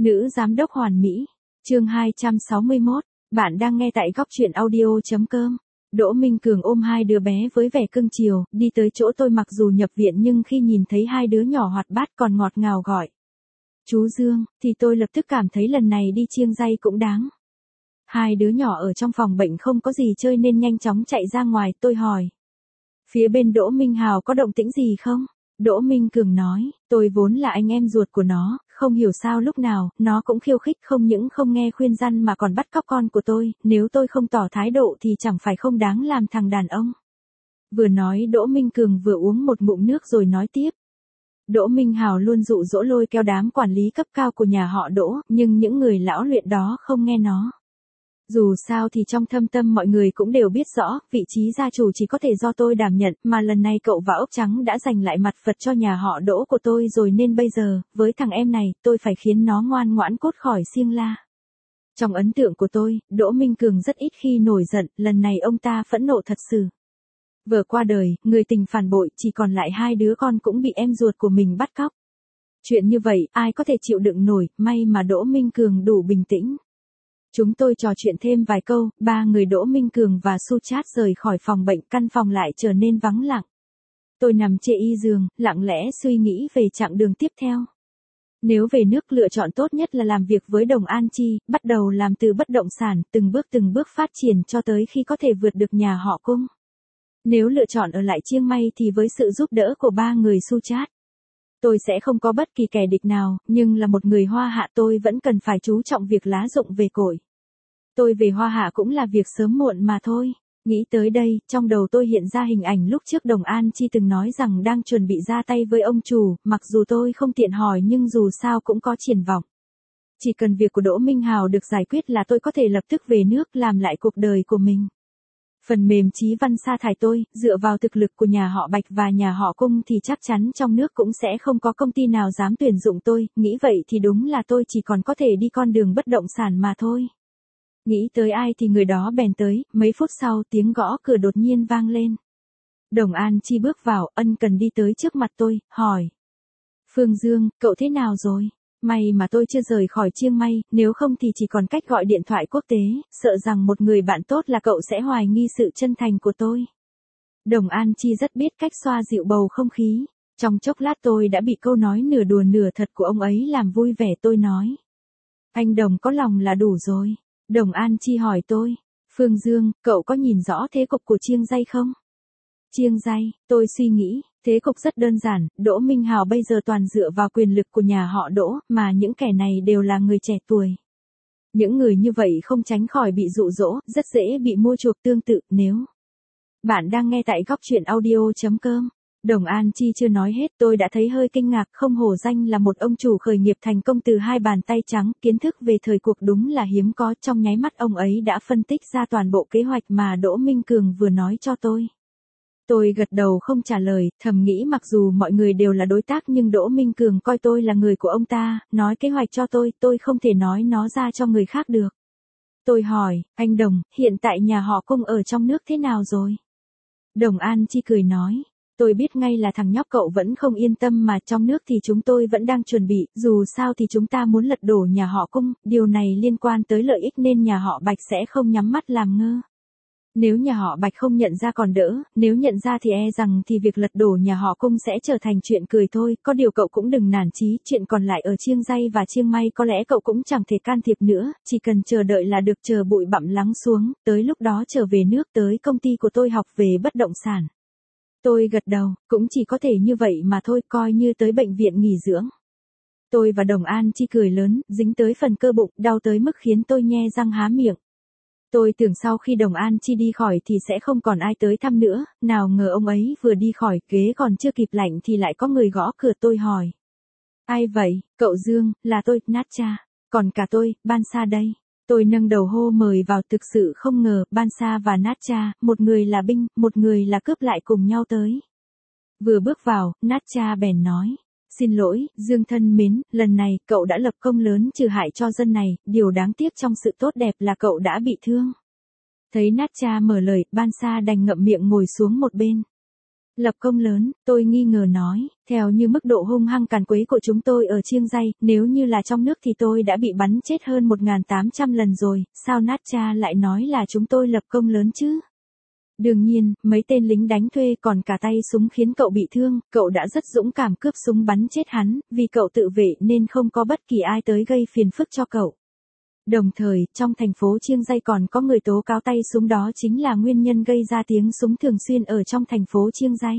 Nữ giám đốc hoàn mỹ. Chương 261. Bạn đang nghe tại góc truyện audio.com. Đỗ Minh Cường ôm hai đứa bé với vẻ cưng chiều, đi tới chỗ tôi mặc dù nhập viện nhưng khi nhìn thấy hai đứa nhỏ hoạt bát còn ngọt ngào gọi chú Dương, thì tôi lập tức cảm thấy lần này đi chiêng dây cũng đáng. Hai đứa nhỏ ở trong phòng bệnh không có gì chơi nên nhanh chóng chạy ra ngoài, tôi hỏi. Phía bên Đỗ Minh Hào có động tĩnh gì không? Đỗ Minh Cường nói, tôi vốn là anh em ruột của nó, không hiểu sao lúc nào, nó cũng khiêu khích không những không nghe khuyên răn mà còn bắt cóc con của tôi, nếu tôi không tỏ thái độ thì chẳng phải không đáng làm thằng đàn ông. Vừa nói Đỗ Minh Cường vừa uống một ngụm nước rồi nói tiếp. Đỗ Minh Hào luôn dụ dỗ lôi kéo đám quản lý cấp cao của nhà họ Đỗ, nhưng những người lão luyện đó không nghe nó. Dù sao thì trong thâm tâm mọi người cũng đều biết rõ, vị trí gia chủ chỉ có thể do tôi đảm nhận, mà lần này cậu và ốc trắng đã giành lại mặt Phật cho nhà họ Đỗ của tôi rồi nên bây giờ, với thằng em này, tôi phải khiến nó ngoan ngoãn cút khỏi xiêng la. Trong ấn tượng của tôi, Đỗ Minh Cường rất ít khi nổi giận, lần này ông ta phẫn nộ thật sự. Vợ qua đời, người tình phản bội, chỉ còn lại hai đứa con cũng bị em ruột của mình bắt cóc. Chuyện như vậy, ai có thể chịu đựng nổi, may mà Đỗ Minh Cường đủ bình tĩnh. Chúng tôi trò chuyện thêm vài câu, ba người Đỗ Minh Cường và Su Chat rời khỏi phòng bệnh, căn phòng lại trở nên vắng lặng. Tôi nằm trên y giường, lặng lẽ suy nghĩ về chặng đường tiếp theo. Nếu về nước lựa chọn tốt nhất là làm việc với Đồng An Chi, bắt đầu làm từ bất động sản, từng bước phát triển cho tới khi có thể vượt được nhà họ Cung. Nếu lựa chọn ở lại Chiang Mai thì với sự giúp đỡ của ba người Su Chat, tôi sẽ không có bất kỳ kẻ địch nào, nhưng là một người Hoa Hạ tôi vẫn cần phải chú trọng việc lá rụng về cội. Tôi về Hoa Hạ cũng là việc sớm muộn mà thôi. Nghĩ tới đây, trong đầu tôi hiện ra hình ảnh lúc trước Đồng An Chi từng nói rằng đang chuẩn bị ra tay với ông chủ, mặc dù tôi không tiện hỏi nhưng dù sao cũng có triển vọng. Chỉ cần việc của Đỗ Minh Hào được giải quyết là tôi có thể lập tức về nước làm lại cuộc đời của mình. Phần mềm Chí Văn sa thải tôi, dựa vào thực lực của nhà họ Bạch và nhà họ Cung thì chắc chắn trong nước cũng sẽ không có công ty nào dám tuyển dụng tôi, nghĩ vậy thì đúng là tôi chỉ còn có thể đi con đường bất động sản mà thôi. Nghĩ tới ai thì người đó bèn tới, mấy phút sau tiếng gõ cửa đột nhiên vang lên. Đồng An Chi bước vào, ân cần đi tới trước mặt tôi, hỏi. Phương Dương, cậu thế nào rồi? May mà tôi chưa rời khỏi Chiang Mai, nếu không thì chỉ còn cách gọi điện thoại quốc tế, sợ rằng một người bạn tốt là cậu sẽ hoài nghi sự chân thành của tôi. Đồng An Chi rất biết cách xoa dịu bầu không khí. Trong chốc lát tôi đã bị câu nói nửa đùa nửa thật của ông ấy làm vui vẻ, tôi nói. Anh Đồng có lòng là đủ rồi. Đồng An Chi hỏi tôi. Phương Dương, cậu có nhìn rõ thế cục của Chiang Mai không? Chiang Mai, tôi suy nghĩ. Thế cục rất đơn giản, Đỗ Minh Hào bây giờ toàn dựa vào quyền lực của nhà họ Đỗ, mà những kẻ này đều là người trẻ tuổi. Những người như vậy không tránh khỏi bị dụ dỗ, rất dễ bị mua chuộc tương tự. Nếu bạn đang nghe tại góc truyện audio.com, Đồng An Chi chưa nói hết, tôi đã thấy hơi kinh ngạc, không hổ danh là một ông chủ khởi nghiệp thành công từ hai bàn tay trắng, kiến thức về thời cuộc đúng là hiếm có. Trong nháy mắt ông ấy đã phân tích ra toàn bộ kế hoạch mà Đỗ Minh Cường vừa nói cho tôi. Tôi gật đầu không trả lời, thầm nghĩ mặc dù mọi người đều là đối tác nhưng Đỗ Minh Cường coi tôi là người của ông ta, nói kế hoạch cho tôi không thể nói nó ra cho người khác được. Tôi hỏi, anh Đồng, hiện tại nhà họ Cung ở trong nước thế nào rồi? Đồng An Chi cười nói, tôi biết ngay là thằng nhóc cậu vẫn không yên tâm mà trong nước thì chúng tôi vẫn đang chuẩn bị, dù sao thì chúng ta muốn lật đổ nhà họ Cung, điều này liên quan tới lợi ích nên nhà họ Bạch sẽ không nhắm mắt làm ngơ. Nếu nhà họ Bạch không nhận ra còn đỡ, nếu nhận ra thì e rằng thì việc lật đổ nhà họ Cung sẽ trở thành chuyện cười thôi, có điều cậu cũng đừng nản chí, chuyện còn lại ở Chiang Mai và Chiang Mai có lẽ cậu cũng chẳng thể can thiệp nữa, chỉ cần chờ đợi là được, chờ bụi bặm lắng xuống, tới lúc đó trở về nước tới công ty của tôi học về bất động sản. Tôi gật đầu, cũng chỉ có thể như vậy mà thôi, coi như tới bệnh viện nghỉ dưỡng. Tôi và Đồng An Chi cười lớn, dính tới phần cơ bụng, đau tới mức khiến tôi nhe răng há miệng. Tôi tưởng sau khi Đồng An Chi đi khỏi thì sẽ không còn ai tới thăm nữa, nào ngờ ông ấy vừa đi khỏi, ghế còn chưa kịp lạnh thì lại có người gõ cửa. Tôi hỏi. Ai vậy? Cậu Dương, là tôi, Natcha. Còn cả tôi, Bansa đây. Tôi nâng đầu hô mời vào, thực sự không ngờ, Bansa và Natcha, một người là binh, một người là cướp lại cùng nhau tới. Vừa bước vào, Natcha bèn nói. Xin lỗi, Dương thân mến, lần này, cậu đã lập công lớn trừ hại cho dân này, điều đáng tiếc trong sự tốt đẹp là cậu đã bị thương. Thấy Natcha mở lời, Bansa đành ngậm miệng ngồi xuống một bên. Lập công lớn, tôi nghi ngờ nói, theo như mức độ hung hăng càn quấy của chúng tôi ở Chiêng Ray, nếu như là trong nước thì tôi đã bị bắn chết hơn 1.800 lần rồi, sao Natcha lại nói là chúng tôi lập công lớn chứ? Đương nhiên, mấy tên lính đánh thuê còn cả tay súng khiến cậu bị thương, cậu đã rất dũng cảm cướp súng bắn chết hắn, vì cậu tự vệ nên không có bất kỳ ai tới gây phiền phức cho cậu. Đồng thời, trong thành phố Chiêng Ray còn có người tố cáo tay súng đó chính là nguyên nhân gây ra tiếng súng thường xuyên ở trong thành phố Chiêng Ray.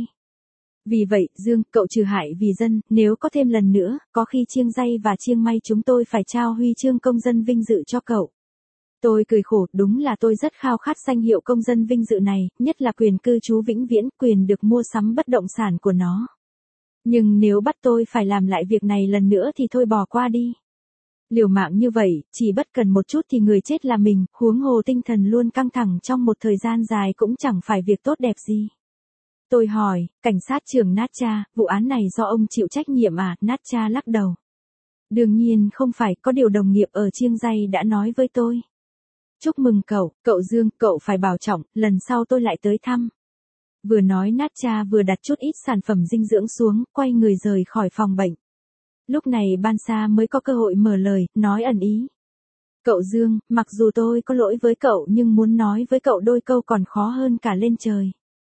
Vì vậy, Dương, cậu trừ hại vì dân, nếu có thêm lần nữa, có khi Chiêng Ray và Chiêng May chúng tôi phải trao huy chương công dân vinh dự cho cậu. Tôi cười khổ, đúng là tôi rất khao khát danh hiệu công dân vinh dự này, nhất là quyền cư trú vĩnh viễn, quyền được mua sắm bất động sản của nó. Nhưng nếu bắt tôi phải làm lại việc này lần nữa thì thôi bỏ qua đi. Liều mạng như vậy, chỉ bất cần một chút thì người chết là mình, huống hồ tinh thần luôn căng thẳng trong một thời gian dài cũng chẳng phải việc tốt đẹp gì. Tôi hỏi, cảnh sát trưởng Natcha, vụ án này do ông chịu trách nhiệm à? Natcha lắc đầu. Đương nhiên không phải, có điều đồng nghiệp ở Chiêng Ray đã nói với tôi. Chúc mừng cậu Dương, cậu phải bảo trọng, lần sau tôi lại tới thăm. Vừa nói Natcha vừa đặt chút ít sản phẩm dinh dưỡng xuống, quay người rời khỏi phòng bệnh. Lúc này Bansa mới có cơ hội mở lời, nói ẩn ý. Cậu Dương, mặc dù tôi có lỗi với cậu nhưng muốn nói với cậu đôi câu còn khó hơn cả lên trời.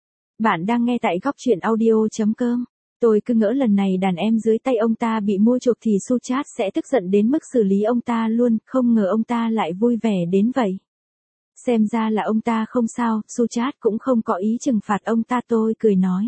Bạn đang nghe tại góc truyện audio.com. Tôi cứ ngỡ lần này đàn em dưới tay ông ta bị mua chuộc thì Suchat sẽ tức giận đến mức xử lý ông ta luôn, không ngờ ông ta lại vui vẻ đến vậy. Xem ra là ông ta không sao, Suchat cũng không có ý trừng phạt ông ta, tôi cười nói.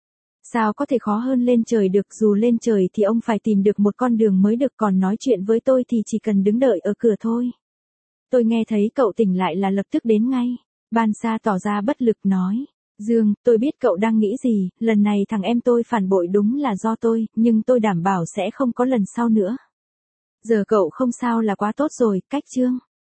Sao có thể khó hơn lên trời được, dù lên trời thì ông phải tìm được một con đường mới được, còn nói chuyện với tôi thì chỉ cần đứng đợi ở cửa thôi. Tôi nghe thấy cậu tỉnh lại là lập tức đến ngay. Bansa tỏ ra bất lực nói. Dương, tôi biết cậu đang nghĩ gì, lần này thằng em tôi phản bội đúng là do tôi, nhưng tôi đảm bảo sẽ không có lần sau nữa. Giờ cậu không sao là quá tốt rồi, cách Trương.